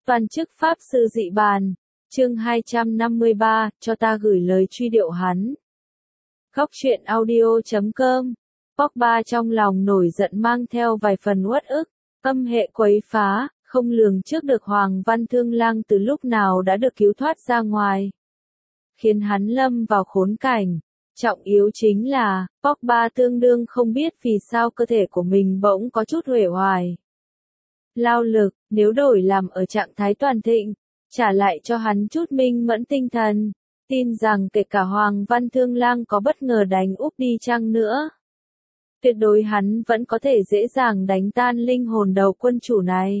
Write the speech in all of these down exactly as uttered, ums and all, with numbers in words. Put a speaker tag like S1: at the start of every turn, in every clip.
S1: Toàn chức Pháp sư dị bàn. Chương hai trăm năm mươi ba, cho ta gửi lời truy điệu hắn. Góc truyện audio chấm com. Pogba trong lòng nổi giận mang theo vài phần uất ức, âm hệ quấy phá, không lường trước được Hoàng Văn Thương Lang từ lúc nào đã được cứu thoát ra ngoài, khiến hắn lâm vào khốn cảnh. Trọng yếu chính là, Pogba tương đương không biết vì sao cơ thể của mình bỗng có chút uể oải. Lao lực, nếu đổi làm ở trạng thái toàn thịnh, trả lại cho hắn chút minh mẫn tinh thần, tin rằng kể cả Hoàng Văn Thương Lang có bất ngờ đánh úp đi chăng nữa, tuyệt đối hắn vẫn có thể dễ dàng đánh tan linh hồn đầu quân chủ này.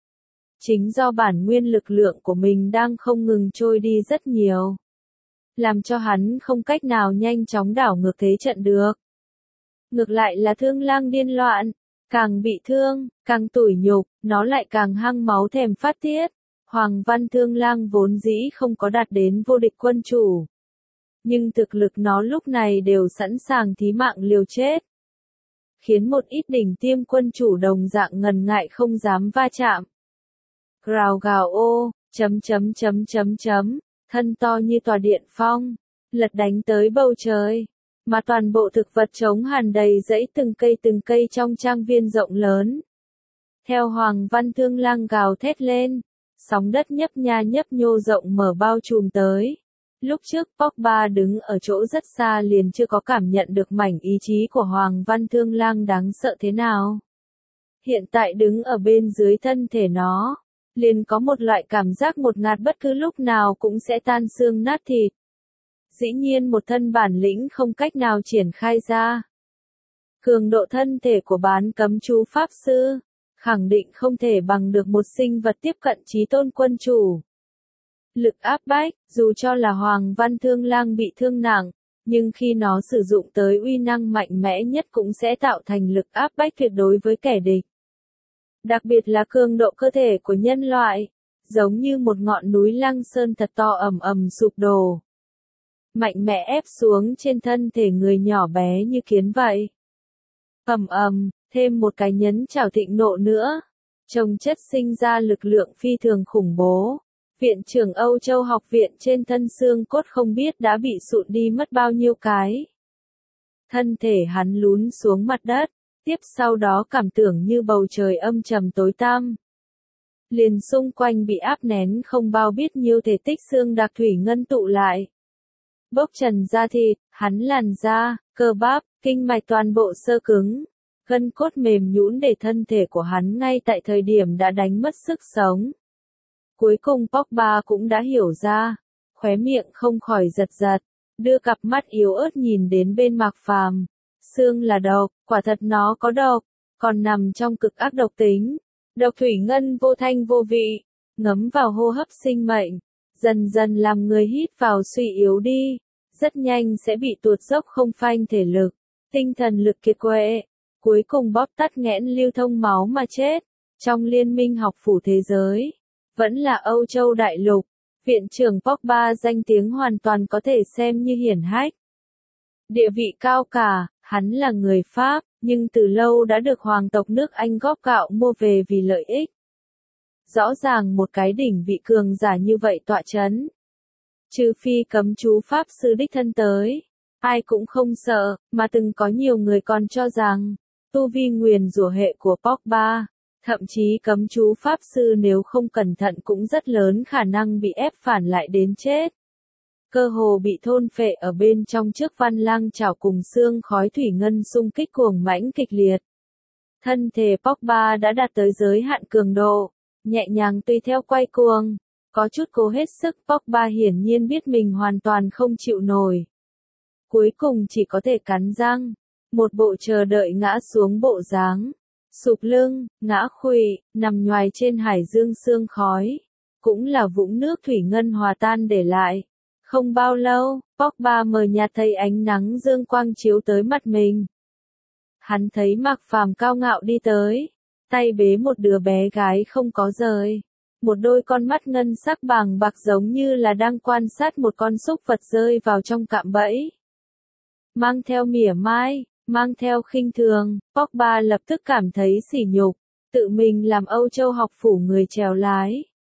S1: Chính do bản nguyên lực lượng của mình đang không ngừng trôi đi rất nhiều, làm cho hắn không cách nào nhanh chóng đảo ngược thế trận được. Ngược lại là Thương Lang điên loạn, càng bị thương, càng tủi nhục, nó lại càng hăng máu thèm phát tiết. Hoàng Văn Thương Lang vốn dĩ không có đạt đến vô địch quân chủ, nhưng thực lực nó lúc này đều sẵn sàng thí mạng liều chết, khiến một ít đỉnh tiêm quân chủ đồng dạng ngần ngại không dám va chạm. Gào gào ô, chấm chấm chấm chấm chấm, thân to như tòa điện phong, lật đánh tới bầu trời, mà toàn bộ thực vật chống hàn đầy rẫy từng cây từng cây trong trang viên rộng lớn. Theo Hoàng Văn Thương Lang gào thét lên, sóng đất nhấp nha nhấp nhô rộng mở bao trùm tới. Lúc trước Pogba đứng ở chỗ rất xa liền chưa có cảm nhận được mảnh ý chí của Hoàng Văn Thương Lang đáng sợ thế nào. Hiện tại đứng ở bên dưới thân thể nó, liền có một loại cảm giác ngột ngạt bất cứ lúc nào cũng sẽ tan xương nát thịt. Dĩ nhiên một thân bản lĩnh không cách nào triển khai ra. Cường độ thân thể của bán cấm chú Pháp Sư, khẳng định không thể bằng được một sinh vật tiếp cận chí tôn quân chủ. Lực áp bách, dù cho là Hoàng Văn Thương Lang bị thương nặng, nhưng khi nó sử dụng tới uy năng mạnh mẽ nhất cũng sẽ tạo thành lực áp bách tuyệt đối với kẻ địch. Đặc biệt là cường độ cơ thể của nhân loại, giống như một ngọn núi Lăng Sơn thật to ầm ầm sụp đổ, mạnh mẽ ép xuống trên thân thể người nhỏ bé như kiến vậy. Ầm ầm, thêm một cái nhấn chảo thịnh nộ nữa, trồng chất sinh ra lực lượng phi thường khủng bố. Viện trưởng Âu Châu học viện trên thân xương cốt không biết đã bị sụn đi mất bao nhiêu cái. Thân thể hắn lún xuống mặt đất, tiếp sau đó cảm tưởng như bầu trời âm trầm tối tăm. Liền xung quanh bị áp nén không bao biết nhiêu thể tích xương đặc thủy ngân tụ lại. Bốc trần da thịt, hắn làn da, cơ bắp, kinh mạch toàn bộ sơ cứng, gân cốt mềm nhũn để thân thể của hắn ngay tại thời điểm đã đánh mất sức sống. Cuối cùng Pogba cũng đã hiểu ra, khóe miệng không khỏi giật giật, đưa cặp mắt yếu ớt nhìn đến bên Mạc Phàm. Xương là độc, quả thật nó có độc, còn nằm trong cực ác độc tính. Độc thủy ngân vô thanh vô vị, ngấm vào hô hấp sinh mệnh, dần dần làm người hít vào suy yếu đi, rất nhanh sẽ bị tuột dốc không phanh thể lực, tinh thần lực kiệt quệ, cuối cùng bóp tắt nghẽn lưu thông máu mà chết. Trong liên minh học phủ thế giới, vẫn là Âu Châu đại lục, viện trưởng Pogba danh tiếng hoàn toàn có thể xem như hiển hách. Địa vị cao cả, hắn là người Pháp, nhưng từ lâu đã được hoàng tộc nước Anh góp gạo mua về vì lợi ích. Rõ ràng một cái đỉnh vị cường giả như vậy tọa chấn, trừ phi cấm chú Pháp sư đích thân tới, ai cũng không sợ, mà từng có nhiều người còn cho rằng, tu vi nguyền rủa hệ của Pogba, thậm chí cấm chú Pháp sư nếu không cẩn thận cũng rất lớn khả năng bị ép phản lại đến chết. Cơ hồ bị thôn phệ ở bên trong trước văn lang chảo cùng xương khói thủy ngân xung kích cuồng mãnh kịch liệt. Thân thể Pogba đã đạt tới giới hạn cường độ, nhẹ nhàng tùy theo quay cuồng, có chút cố hết sức. Pogba hiển nhiên biết mình hoàn toàn không chịu nổi. Cuối cùng chỉ có thể cắn răng, một bộ chờ đợi ngã xuống bộ dáng, sụp lưng, ngã khuỵu, nằm nhoài trên hải dương sương khói, cũng là vũng nước thủy ngân hòa tan để lại. Không bao lâu, Pogba mờ nhạt thấy ánh nắng dương quang chiếu tới mặt mình. Hắn thấy Mạc Phàm cao ngạo đi tới, tay bế một đứa bé gái không có rời. Một đôi con mắt ngân sắc bàng bạc giống như là đang quan sát một con súc vật rơi vào trong cạm bẫy. Mang theo mỉa mai, mang theo khinh thường, Pogba lập tức cảm thấy sỉ nhục, tự mình làm Âu Châu học phủ người chèo lái.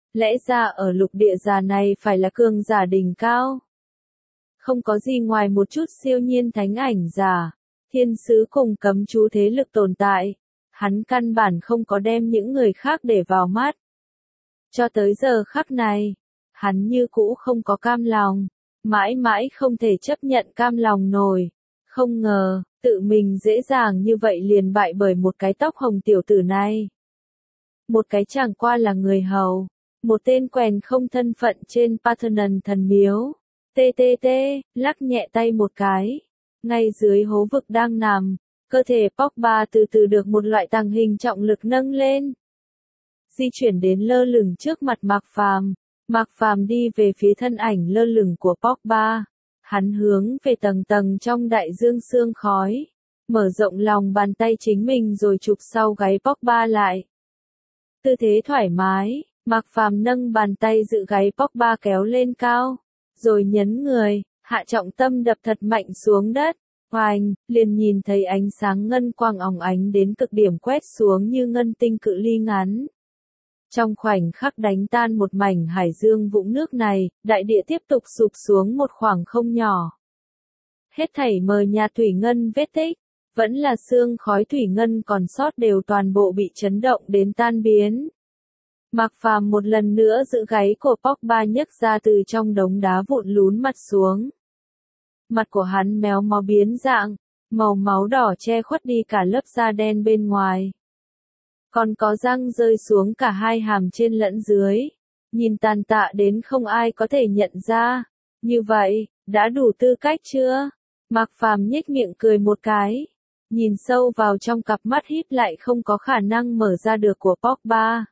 S1: Lẽ ra ở lục địa già này phải là cường giả đỉnh cao. Không có gì ngoài một chút siêu nhiên thánh ảnh giả, thiên sứ cùng cấm chú thế lực tồn tại. Hắn căn bản không có đem những người khác để vào mắt. Cho tới giờ khắc này, hắn như cũ không có cam lòng, mãi mãi không thể chấp nhận cam lòng nổi. Không ngờ, tự mình dễ dàng như vậy liền bại bởi một cái tóc hồng tiểu tử này. Một cái chẳng qua là người hầu, một tên quèn không thân phận trên Parthenon thần miếu. tê tê tê, lắc nhẹ tay một cái. Ngay dưới hố vực đang nằm, cơ thể Pogba từ từ được một loại tàng hình trọng lực nâng lên. Di chuyển đến lơ lửng trước mặt Mạc Phàm. Mạc Phàm đi về phía thân ảnh lơ lửng của Pogba. Hắn hướng về tầng tầng trong đại dương sương khói. Mở rộng lòng bàn tay chính mình rồi chụp sau gáy Pogba lại. Tư thế thoải mái, Mạc Phàm nâng bàn tay giữ gáy Pogba kéo lên cao. Rồi nhấn người, hạ trọng tâm đập thật mạnh xuống đất. Hoành, liền nhìn thấy ánh sáng ngân quang óng ánh đến cực điểm quét xuống như ngân tinh cự ly ngắn. Trong khoảnh khắc đánh tan một mảnh hải dương vũng nước này, đại địa tiếp tục sụp xuống một khoảng không nhỏ. Hết thảy mờ nhạt thủy ngân vết tích, vẫn là sương khói thủy ngân còn sót đều toàn bộ bị chấn động đến tan biến. Mạc Phàm một lần nữa giữ gáy của Pogba nhấc ra từ trong đống đá vụn lún mặt xuống. Mặt của hắn méo mó biến dạng, màu máu đỏ che khuất đi cả lớp da đen bên ngoài. Còn có răng rơi xuống cả hai hàm trên lẫn dưới. Nhìn tàn tạ đến không ai có thể nhận ra. Như vậy, đã đủ tư cách chưa? Mạc Phàm nhếch miệng cười một cái. Nhìn sâu vào trong cặp mắt híp lại không có khả năng mở ra được của Pogba.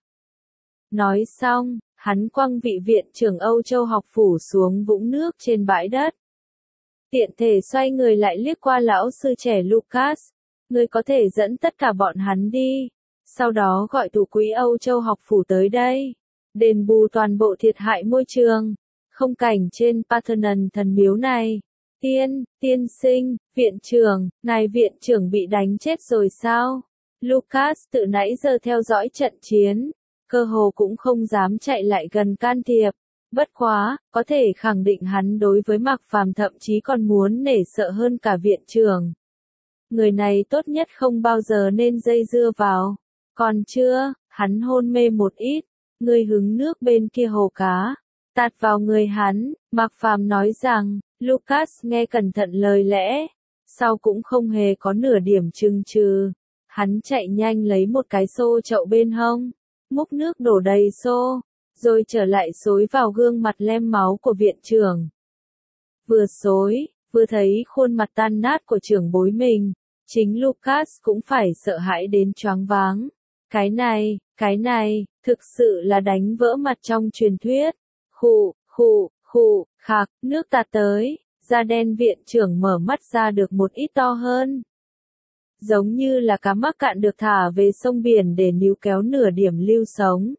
S1: Nói xong, hắn quăng vị viện trưởng Âu Châu học phủ xuống vũng nước trên bãi đất. Tiện thể xoay người lại liếc qua lão sư trẻ Lucas. Ngươi có thể dẫn tất cả bọn hắn đi. Sau đó gọi thủ quỹ Âu Châu học phủ tới đây. Đền bù toàn bộ thiệt hại môi trường. Không cảnh trên Parthenon thần miếu này. Tiên, tiên sinh, viện trưởng, ngài viện trưởng bị đánh chết rồi sao? Lucas tự nãy giờ theo dõi trận chiến. Cơ hồ cũng không dám chạy lại gần can thiệp. Bất quá, có thể khẳng định hắn đối với Mạc Phàm thậm chí còn muốn nể sợ hơn cả viện trưởng. Người này tốt nhất không bao giờ nên dây dưa vào. Còn chưa, hắn hôn mê một ít, người hứng nước bên kia hồ cá, tạt vào người hắn, Mạc Phàm nói rằng, Lucas nghe cẩn thận lời lẽ, sau cũng không hề có nửa điểm chừng chừ. Hắn chạy nhanh lấy một cái xô chậu bên hông, múc nước đổ đầy xô, rồi trở lại xối vào gương mặt lem máu của viện trưởng. Vừa xối, vừa thấy khuôn mặt tan nát của trưởng bối mình, chính Lucas cũng phải sợ hãi đến choáng váng. Cái này, cái này, thực sự là đánh vỡ mặt trong truyền thuyết. Khụ, khụ, khụ, khạc, nước tạt tới, da đen viện trưởng mở mắt ra được một ít to hơn. Giống như là cá mắc cạn được thả về sông biển để níu kéo nửa điểm lưu sống.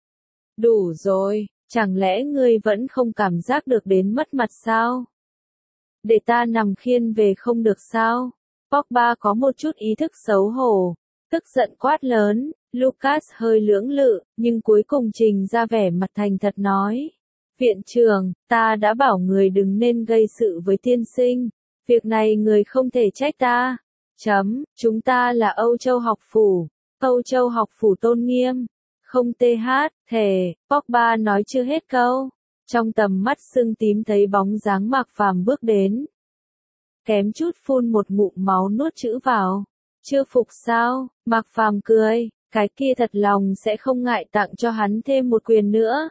S1: Đủ rồi, chẳng lẽ ngươi vẫn không cảm giác được đến mất mặt sao? Để ta nằm khiên về không được sao? Pogba có một chút ý thức xấu hổ, tức giận quát lớn. Lucas hơi lưỡng lự, nhưng cuối cùng trình ra vẻ mặt thành thật nói. Viện trưởng, ta đã bảo người đừng nên gây sự với tiên sinh. Việc này người không thể trách ta. Chấm, chúng ta là Âu Châu học phủ. Âu Châu học phủ tôn nghiêm. Không tê hát, thề, Pogba nói chưa hết câu. Trong tầm mắt sưng tím thấy bóng dáng Mạc Phàm bước đến. Kém chút phun một ngụm máu nuốt chữ vào. Chưa phục sao? Mạc Phàm cười. Cái kia thật lòng sẽ không ngại tặng cho hắn thêm một quyền nữa.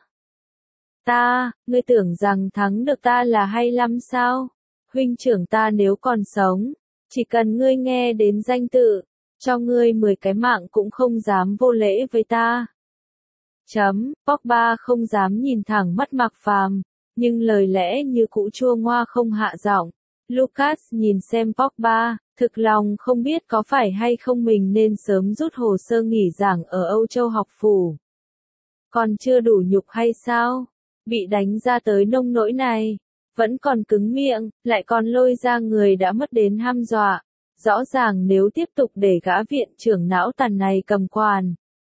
S1: Ta, ngươi tưởng rằng thắng được ta là hay lắm sao? Huynh trưởng ta nếu còn sống, chỉ cần ngươi nghe đến danh tự, cho ngươi mười cái mạng cũng không dám vô lễ với ta. Chấm, Pogba không dám nhìn thẳng mắt Mạc Phàm, nhưng lời lẽ như cũ chua ngoa không hạ giọng. Lucas nhìn xem Pogba, thực lòng không biết có phải hay không mình nên sớm rút hồ sơ nghỉ giảng ở Âu Châu học phủ. Còn chưa đủ nhục hay sao? Bị đánh ra tới nông nỗi này, vẫn còn cứng miệng, lại còn lôi ra người đã mất đến hăm dọa. Rõ ràng nếu tiếp tục để gã viện trưởng não tàn này cầm quan,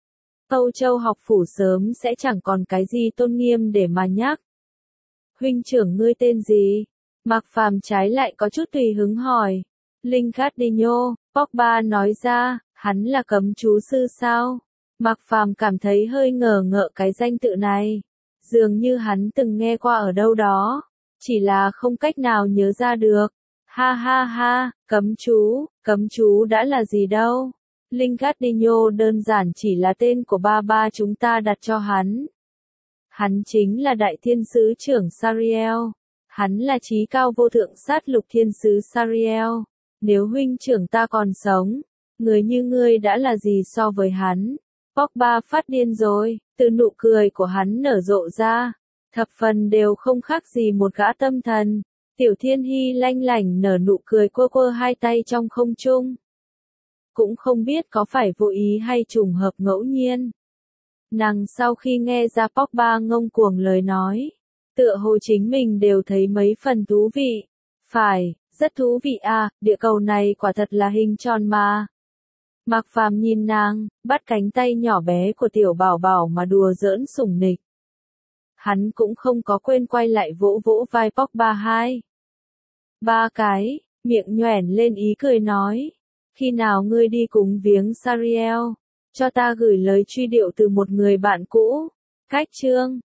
S1: Âu Châu học phủ sớm sẽ chẳng còn cái gì tôn nghiêm để mà nhắc. Huynh trưởng ngươi tên gì? Mạc Phàm trái lại có chút tùy hứng hỏi. Lingardinho, Pogba nói ra, hắn là cấm chú sư sao? Mạc Phàm cảm thấy hơi ngờ ngợ cái danh tự này. Dường như hắn từng nghe qua ở đâu đó, chỉ là không cách nào nhớ ra được. Ha ha ha, cấm chú, cấm chú đã là gì đâu. Lingardinho đơn giản chỉ là tên của ba ba chúng ta đặt cho hắn. Hắn chính là đại thiên sứ trưởng Sariel. Hắn là chí cao vô thượng sát lục thiên sứ Sariel. Nếu huynh trưởng ta còn sống, người như ngươi đã là gì so với hắn? Pogba phát điên rồi, từ nụ cười của hắn nở rộ ra, thập phần đều không khác gì một gã tâm thần. Tiểu Thiên Hy lanh lảnh nở nụ cười quơ quơ hai tay trong không trung. Cũng không biết có phải vô ý hay trùng hợp ngẫu nhiên. Nàng sau khi nghe ra Pogba ngông cuồng lời nói, tựa hồ chính mình đều thấy mấy phần thú vị. Phải, rất thú vị à, địa cầu này quả thật là hình tròn mà. Mạc Phàm nhìn nàng, bắt cánh tay nhỏ bé của tiểu bảo bảo mà đùa giỡn sủng nịch. Hắn cũng không có quên quay lại vỗ vỗ vai Pogba hai. Ba cái, miệng nhoẻn lên ý cười nói. Khi nào ngươi đi cúng viếng Sariel, cho ta gửi lời truy điệu từ một người bạn cũ. Cách chương.